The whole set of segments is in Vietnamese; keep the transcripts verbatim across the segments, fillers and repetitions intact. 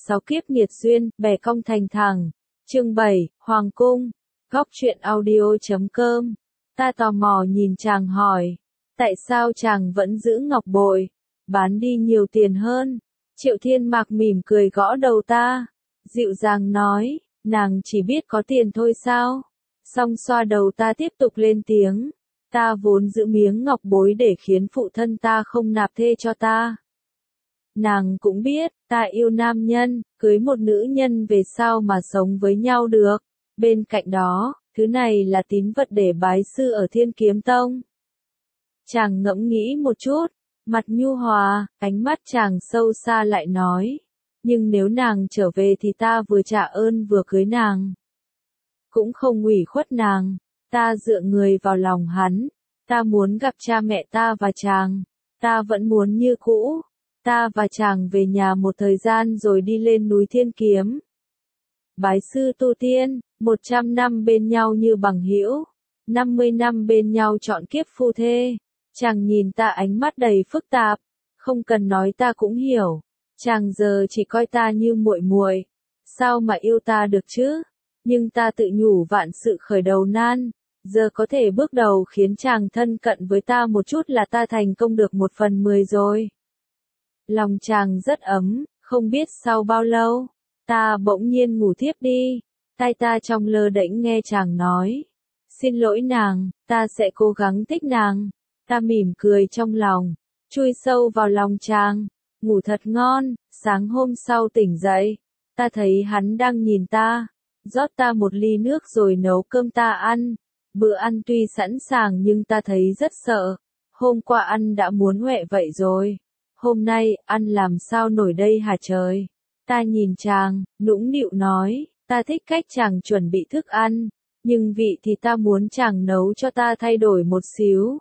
sáu kiếp nghiệt duyên, bè cong thành thẳng. Chương bảy, Hoàng cung. Góc truyện audio chấm com. Ta tò mò nhìn chàng hỏi. Tại sao chàng vẫn giữ ngọc bội? Bán đi nhiều tiền hơn. Triệu Thiên Mạc mỉm cười gõ đầu ta. Dịu dàng nói, nàng chỉ biết có tiền thôi sao? Xong xoa đầu ta tiếp tục lên tiếng. Ta vốn giữ miếng ngọc bối để khiến phụ thân ta không nạp thê cho ta. Nàng cũng biết, ta yêu nam nhân, cưới một nữ nhân về sau mà sống với nhau được. Bên cạnh đó, thứ này là tín vật để bái sư ở Thiên Kiếm Tông. Chàng ngẫm nghĩ một chút, mặt nhu hòa, ánh mắt chàng sâu xa lại nói. Nhưng nếu nàng trở về thì ta vừa trả ơn vừa cưới nàng. Cũng không ủy khuất nàng, ta dựa người vào lòng hắn. Ta muốn gặp cha mẹ ta và chàng. Ta vẫn muốn như cũ. Ta và chàng về nhà một thời gian rồi đi lên núi Thiên Kiếm. Bái sư tu tiên, một trăm năm bên nhau như bằng hữu, năm mươi năm bên nhau trọn kiếp phu thê. Chàng nhìn ta ánh mắt đầy phức tạp, không cần nói ta cũng hiểu. Chàng giờ chỉ coi ta như muội muội, sao mà yêu ta được chứ? Nhưng ta tự nhủ vạn sự khởi đầu nan, giờ có thể bước đầu khiến chàng thân cận với ta một chút là ta thành công được một phần mười rồi. Lòng chàng rất ấm, không biết sau bao lâu, ta bỗng nhiên ngủ thiếp đi. Tai ta trong lơ đễnh nghe chàng nói, xin lỗi nàng, ta sẽ cố gắng thích nàng. Ta mỉm cười trong lòng, chui sâu vào lòng chàng, ngủ thật ngon. Sáng hôm sau tỉnh dậy, ta thấy hắn đang nhìn ta, rót ta một ly nước rồi nấu cơm ta ăn. Bữa ăn tuy sẵn sàng nhưng ta thấy rất sợ, hôm qua ăn đã muốn huệ vậy rồi. Hôm nay, ăn làm sao nổi đây hả trời? Ta nhìn chàng, nũng nịu nói, ta thích cách chàng chuẩn bị thức ăn, nhưng vị thì ta muốn chàng nấu cho ta thay đổi một xíu.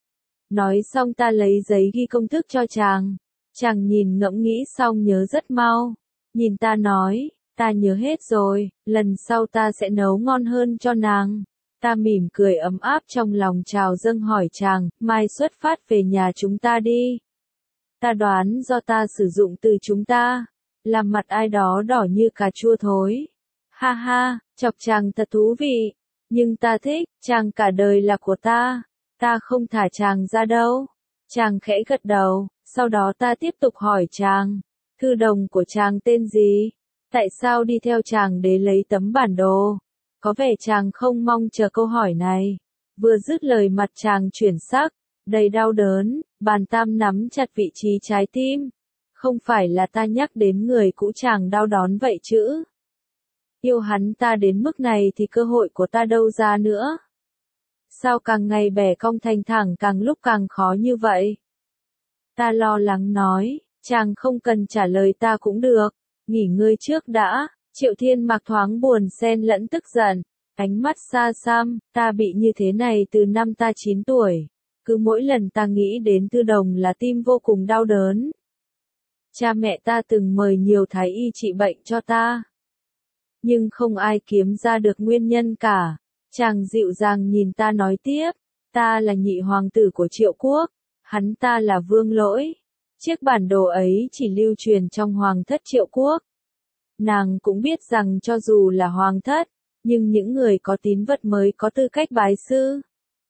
Nói xong ta lấy giấy ghi công thức cho chàng. Chàng nhìn ngẫm nghĩ xong nhớ rất mau. Nhìn ta nói, ta nhớ hết rồi, lần sau ta sẽ nấu ngon hơn cho nàng. Ta mỉm cười ấm áp trong lòng trào dâng hỏi chàng, mai xuất phát về nhà chúng ta đi. Ta đoán do ta sử dụng từ chúng ta, làm mặt ai đó đỏ như cà chua thối. Ha ha, chọc chàng thật thú vị, nhưng ta thích, chàng cả đời là của ta, ta không thả chàng ra đâu. Chàng khẽ gật đầu, sau đó ta tiếp tục hỏi chàng, thư đồng của chàng tên gì? Tại sao đi theo chàng để lấy tấm bản đồ? Có vẻ chàng không mong chờ câu hỏi này. Vừa dứt lời mặt chàng chuyển sắc, đầy đau đớn, bàn tam nắm chặt vị trí trái tim. Không phải là ta nhắc đến người cũ chàng đau đớn vậy chứ? Yêu hắn ta đến mức này thì cơ hội của ta đâu ra nữa? Sao càng ngày bẻ cong thành thẳng càng lúc càng khó như vậy? Ta lo lắng nói, chàng không cần trả lời ta cũng được, nghỉ ngơi trước đã. Triệu Thiên Mạc thoáng buồn xen lẫn tức giận, ánh mắt xa xăm, ta bị như thế này từ năm ta chín tuổi. Cứ mỗi lần ta nghĩ đến Tư Đồng là tim vô cùng đau đớn. Cha mẹ ta từng mời nhiều thái y trị bệnh cho ta, nhưng không ai kiếm ra được nguyên nhân cả. Chàng dịu dàng nhìn ta nói tiếp, ta là nhị hoàng tử của Triệu Quốc, hắn ta là Vương Lỗi. Chiếc bản đồ ấy chỉ lưu truyền trong hoàng thất Triệu Quốc. Nàng cũng biết rằng cho dù là hoàng thất, nhưng những người có tín vật mới có tư cách bái sư.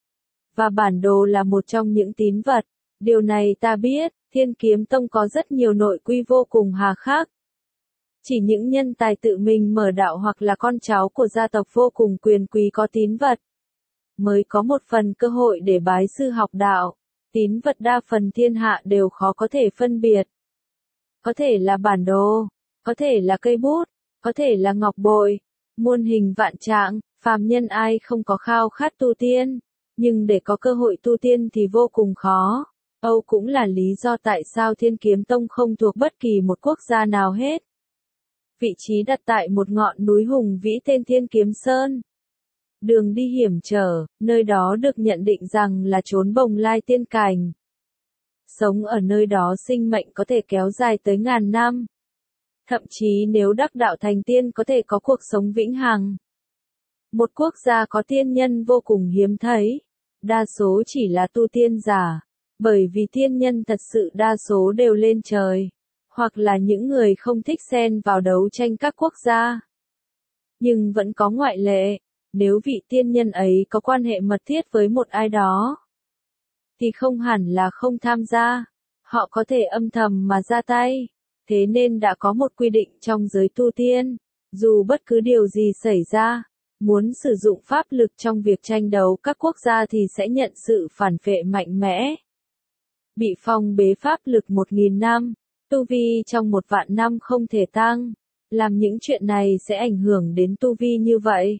Và bản đồ là một trong những tín vật. Điều này ta biết, Thiên Kiếm Tông có rất nhiều nội quy vô cùng hà khắc. Chỉ những nhân tài tự mình mở đạo hoặc là con cháu của gia tộc vô cùng quyền quý có tín vật, mới có một phần cơ hội để bái sư học đạo. Tín vật đa phần thiên hạ đều khó có thể phân biệt. Có thể là bản đồ, có thể là cây bút, có thể là ngọc bội, muôn hình vạn trạng, phàm nhân ai không có khao khát tu tiên, nhưng để có cơ hội tu tiên thì vô cùng khó. Âu cũng là lý do tại sao Thiên Kiếm Tông không thuộc bất kỳ một quốc gia nào hết. Vị trí đặt tại một ngọn núi hùng vĩ tên Thiên Kiếm Sơn. Đường đi hiểm trở, nơi đó được nhận định rằng là chốn bồng lai tiên cảnh. Sống ở nơi đó sinh mệnh có thể kéo dài tới ngàn năm. Thậm chí nếu đắc đạo thành tiên có thể có cuộc sống vĩnh hằng. Một quốc gia có tiên nhân vô cùng hiếm thấy. Đa số chỉ là tu tiên giả. Bởi vì tiên nhân thật sự đa số đều lên trời. hoặc là những người không thích xen vào đấu tranh các quốc gia. Nhưng vẫn có ngoại lệ, nếu vị tiên nhân ấy có quan hệ mật thiết với một ai đó, thì không hẳn là không tham gia, họ có thể âm thầm mà ra tay. Thế nên đã có một quy định trong giới tu tiên, dù bất cứ điều gì xảy ra, muốn sử dụng pháp lực trong việc tranh đấu các quốc gia thì sẽ nhận sự phản phệ mạnh mẽ. Bị phong bế pháp lực một nghìn năm, tu vi trong một vạn năm không thể tăng, làm những chuyện này sẽ ảnh hưởng đến tu vi như vậy.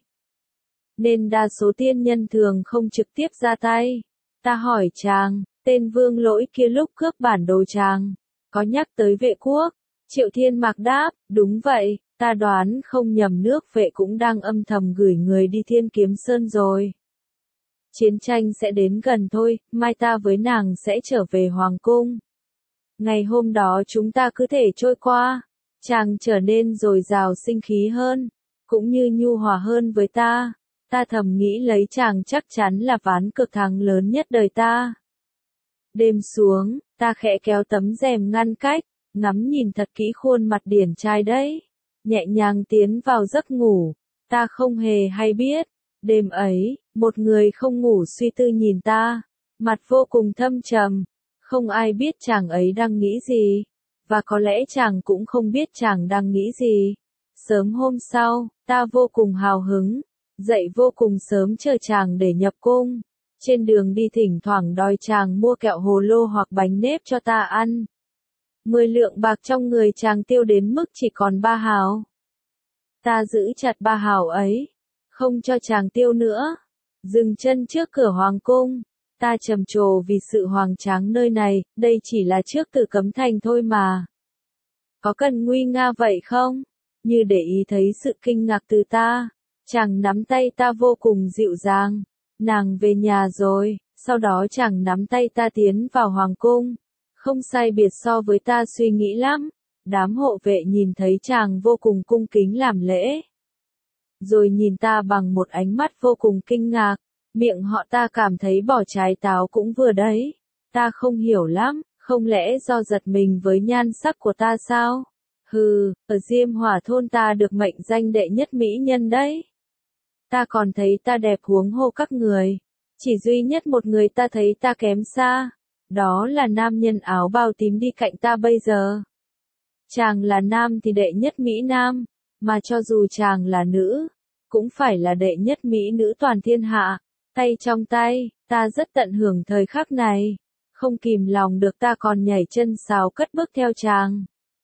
Nên đa số tiên nhân thường không trực tiếp ra tay. Ta hỏi chàng, tên Vương Lỗi kia lúc cướp bản đồ chàng, có nhắc tới Vệ quốc? Triệu Thiên Mạc đáp, đúng vậy, ta đoán không nhầm nước Vệ cũng đang âm thầm gửi người đi Thiên Kiếm Sơn rồi. Chiến tranh sẽ đến gần thôi, mai ta với nàng sẽ trở về Hoàng Cung. Ngày hôm đó chúng ta cứ thể trôi qua, chàng trở nên dồi dào sinh khí hơn, cũng như nhu hòa hơn với ta. Ta thầm nghĩ lấy chàng chắc chắn là ván cược thắng lớn nhất đời ta. Đêm xuống, ta khẽ kéo tấm rèm ngăn cách, ngắm nhìn thật kỹ khuôn mặt điển trai đấy, nhẹ nhàng tiến vào giấc ngủ. Ta không hề hay biết, đêm ấy, một người không ngủ suy tư nhìn ta, mặt vô cùng thâm trầm. Không ai biết chàng ấy đang nghĩ gì, và có lẽ chàng cũng không biết chàng đang nghĩ gì. Sớm hôm sau, ta vô cùng hào hứng, dậy vô cùng sớm chờ chàng để nhập cung. Trên đường đi thỉnh thoảng đòi chàng mua kẹo hồ lô hoặc bánh nếp cho ta ăn. Mười lượng bạc trong người chàng tiêu đến mức chỉ còn ba hào. Ta giữ chặt ba hào ấy, không cho chàng tiêu nữa. Dừng chân trước cửa hoàng cung, ta trầm trồ vì sự hoành tráng nơi này, đây chỉ là trước Tử Cấm Thành thôi mà. Có cần nguy nga vậy không? Như để ý thấy sự kinh ngạc từ ta, chàng nắm tay ta vô cùng dịu dàng. Nàng về nhà rồi, sau đó chàng nắm tay ta tiến vào hoàng cung. Không sai biệt so với ta suy nghĩ lắm. Đám hộ vệ nhìn thấy chàng vô cùng cung kính làm lễ, rồi nhìn ta bằng một ánh mắt vô cùng kinh ngạc. Miệng họ ta cảm thấy bỏ trái táo cũng vừa đấy. Ta không hiểu lắm, không lẽ do giật mình với nhan sắc của ta sao? Hừ, ở Diêm Hỏa thôn ta được mệnh danh đệ nhất mỹ nhân đấy. Ta còn thấy ta đẹp huống hồ các người. Chỉ duy nhất một người ta thấy ta kém xa. Đó là nam nhân áo bào tím đi cạnh ta bây giờ. Chàng là nam thì đệ nhất mỹ nam, mà cho dù chàng là nữ, cũng phải là đệ nhất mỹ nữ toàn thiên hạ. Tay trong tay, ta rất tận hưởng thời khắc này. Không kìm lòng được ta còn nhảy chân sáo cất bước theo chàng.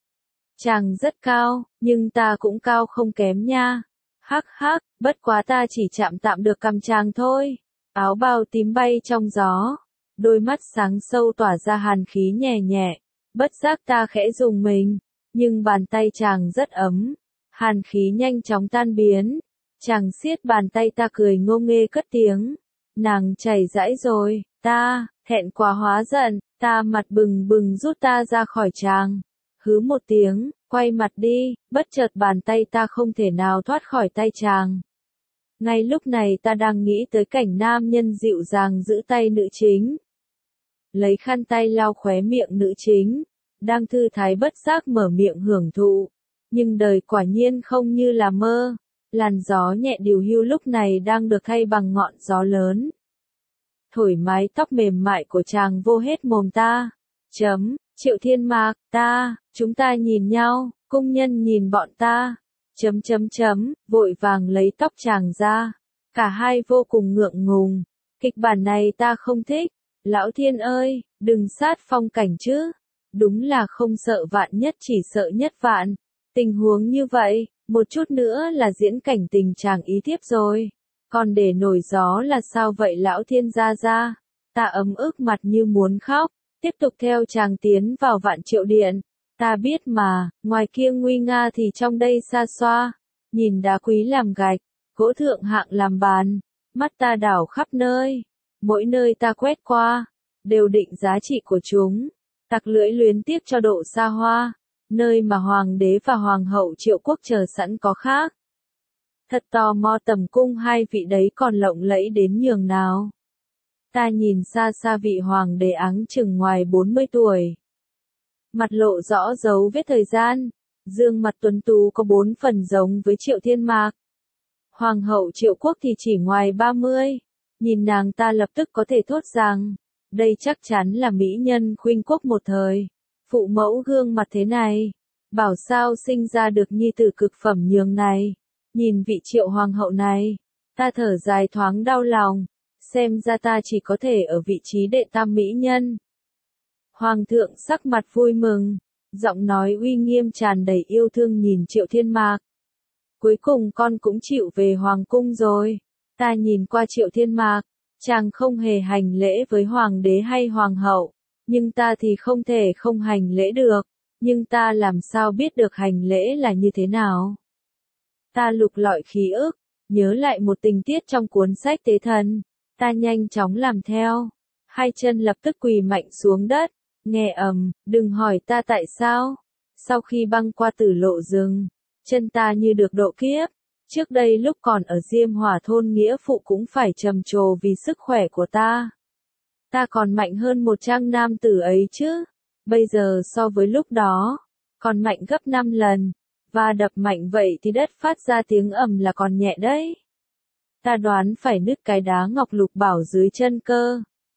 Chàng rất cao, nhưng ta cũng cao không kém nha. Hắc hắc, bất quá ta chỉ chạm tạm được cằm chàng thôi. Áo bào tím bay trong gió, đôi mắt sáng sâu tỏa ra hàn khí nhẹ nhẹ. Bất giác ta khẽ rùng mình, nhưng bàn tay chàng rất ấm. Hàn khí nhanh chóng tan biến. Chàng siết bàn tay ta cười ngô nghê cất tiếng. Nàng chảy dãi rồi, ta, thẹn quá hóa giận, ta mặt bừng bừng rút ta ra khỏi chàng. Hứ một tiếng, quay mặt đi, bất chợt bàn tay ta không thể nào thoát khỏi tay chàng. Ngay lúc này ta đang nghĩ tới cảnh nam nhân dịu dàng giữ tay nữ chính. Lấy khăn tay lau khóe miệng nữ chính, đang thư thái bất giác mở miệng hưởng thụ. Nhưng đời quả nhiên không như là mơ. Làn gió nhẹ điều hưu lúc này đang được thay bằng ngọn gió lớn. Thổi mái tóc mềm mại của chàng vô hết mồm ta. Chấm, Triệu Thiên Mạc, ta, chúng ta nhìn nhau, cung nhân nhìn bọn ta. Chấm chấm chấm, vội vàng lấy tóc chàng ra. Cả hai vô cùng ngượng ngùng. Kịch bản này ta không thích. Lão Thiên ơi, đừng sát phong cảnh chứ. Đúng là không sợ vạn nhất chỉ sợ nhất vạn. Tình huống như vậy, một chút nữa là diễn cảnh tình chàng ý thiếp rồi. Còn để nổi gió là sao vậy lão Thiên gia gia? Ta ấm ức mặt như muốn khóc, tiếp tục theo chàng tiến vào Vạn Triệu Điện. Ta biết mà, ngoài kia nguy nga thì trong đây xa xoa. Nhìn đá quý làm gạch, gỗ thượng hạng làm bàn, mắt ta đảo khắp nơi. Mỗi nơi ta quét qua, đều định giá trị của chúng. Tặc lưỡi luyến tiếc cho độ xa hoa. Nơi mà hoàng đế và hoàng hậu Triệu quốc chờ sẵn có khác. Thật tò mò tầm cung hai vị đấy còn lộng lẫy đến nhường nào. Ta nhìn xa xa vị hoàng đế áng chừng ngoài bốn mươi tuổi. mặt lộ rõ dấu vết thời gian. Dương mặt tuấn tú có bốn phần giống với Triệu Thiên Mạc. Hoàng hậu Triệu Quốc thì chỉ ngoài ba mươi. Nhìn nàng ta lập tức có thể thốt rằng, đây chắc chắn là mỹ nhân khuynh quốc một thời. Phụ mẫu gương mặt thế này, bảo sao sinh ra được nhi tử cực phẩm nhường này. Nhìn vị Triệu hoàng hậu này, ta thở dài thoáng đau lòng, xem ra ta chỉ có thể ở vị trí đệ tam mỹ nhân. Hoàng thượng sắc mặt vui mừng, giọng nói uy nghiêm tràn đầy yêu thương nhìn Triệu Thiên Mạc. Cuối cùng con cũng chịu về hoàng cung rồi. Ta nhìn qua Triệu Thiên Mạc, chàng không hề hành lễ với hoàng đế hay hoàng hậu, nhưng ta thì không thể không hành lễ được, nhưng ta làm sao biết được hành lễ là như thế nào. Ta lục lọi ký ức, nhớ lại một tình tiết trong cuốn sách Tế Thần, ta nhanh chóng làm theo, hai chân lập tức quỳ mạnh xuống đất, nghe ầm, đừng hỏi ta tại sao. Sau khi băng qua Tử Lộ rừng, chân ta như được độ kiếp. Trước đây lúc còn ở Diêm Hỏa thôn nghĩa phụ cũng phải trầm trồ vì sức khỏe của ta. Ta còn mạnh hơn một trang nam tử ấy chứ. Bây giờ so với lúc đó, còn mạnh gấp năm lần. Và đập mạnh vậy thì đất phát ra tiếng ầm là còn nhẹ đấy. Ta đoán phải nứt cái đá ngọc lục bảo dưới chân cơ.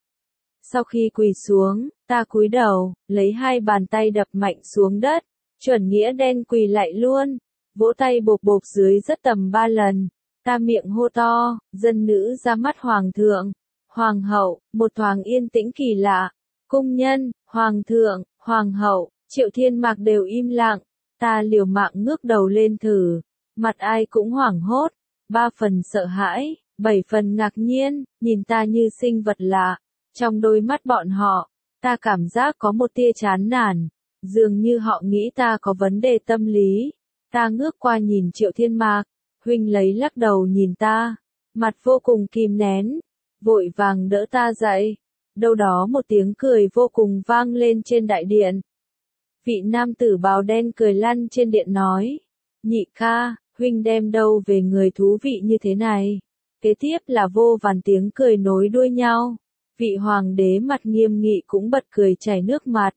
Sau khi quỳ xuống, ta cúi đầu, lấy hai bàn tay đập mạnh xuống đất. Chuẩn nghĩa đen quỳ lại luôn. Vỗ tay bộp bộp dưới rất tầm ba lần, ta miệng hô to, dân nữ ra mắt hoàng thượng, hoàng hậu, một thoáng yên tĩnh kỳ lạ, cung nhân, hoàng thượng, hoàng hậu, Triệu Thiên Mạc đều im lặng, ta liều mạng ngước đầu lên thử, mặt ai cũng hoảng hốt, ba phần sợ hãi, bảy phần ngạc nhiên, nhìn ta như sinh vật lạ, trong đôi mắt bọn họ, ta cảm giác có một tia chán nản, dường như họ nghĩ ta có vấn đề tâm lý. Ta ngước qua nhìn Triệu Thiên Mạc, huynh lấy lắc đầu nhìn ta, mặt vô cùng kìm nén, vội vàng đỡ ta dậy. Đâu đó một tiếng cười vô cùng vang lên trên đại điện. Vị nam tử bào đen cười lăn trên điện nói, nhị ca, huynh đem đâu về người thú vị như thế này. Kế tiếp là vô vàn tiếng cười nối đuôi nhau, vị hoàng đế mặt nghiêm nghị cũng bật cười chảy nước mặt.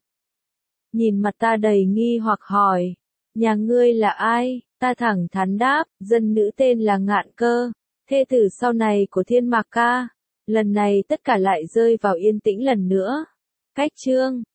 Nhìn mặt ta đầy nghi hoặc hỏi, nhà ngươi là ai? Ta thẳng thắn đáp, dân nữ tên là Ngạn Cơ, thê tử sau này của Thiên Mạc ca. Lần này tất cả lại rơi vào yên tĩnh lần nữa. Cách chương